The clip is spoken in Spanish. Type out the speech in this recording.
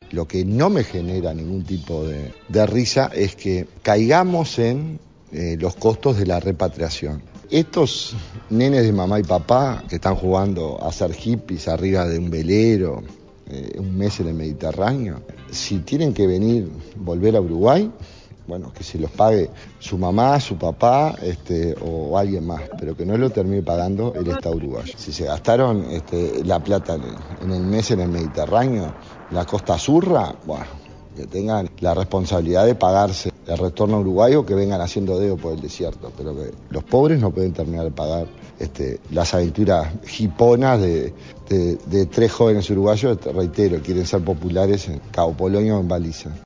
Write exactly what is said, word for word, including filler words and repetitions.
Lo que no me genera ningún tipo de, de risa es que caigamos en eh, los costos de la repatriación. Estos nenes de mamá y papá que están jugando a ser hippies arriba de un velero, eh, un mes en el Mediterráneo, si tienen que venir, volver a Uruguay, bueno, que se los pague su mamá, su papá este, o alguien más, pero que no lo termine pagando el Estado uruguayo. Si se gastaron este, la plata en el, en el mes en el Mediterráneo, la Costa Azurra, bueno, que tengan la responsabilidad de pagarse el retorno a Uruguay o que vengan haciendo dedo por el desierto, pero que los pobres no pueden terminar de pagar este, las aventuras hiponas de, de, de tres jóvenes uruguayos, te reitero, quieren ser populares en Cabo Polonio o en Baliza.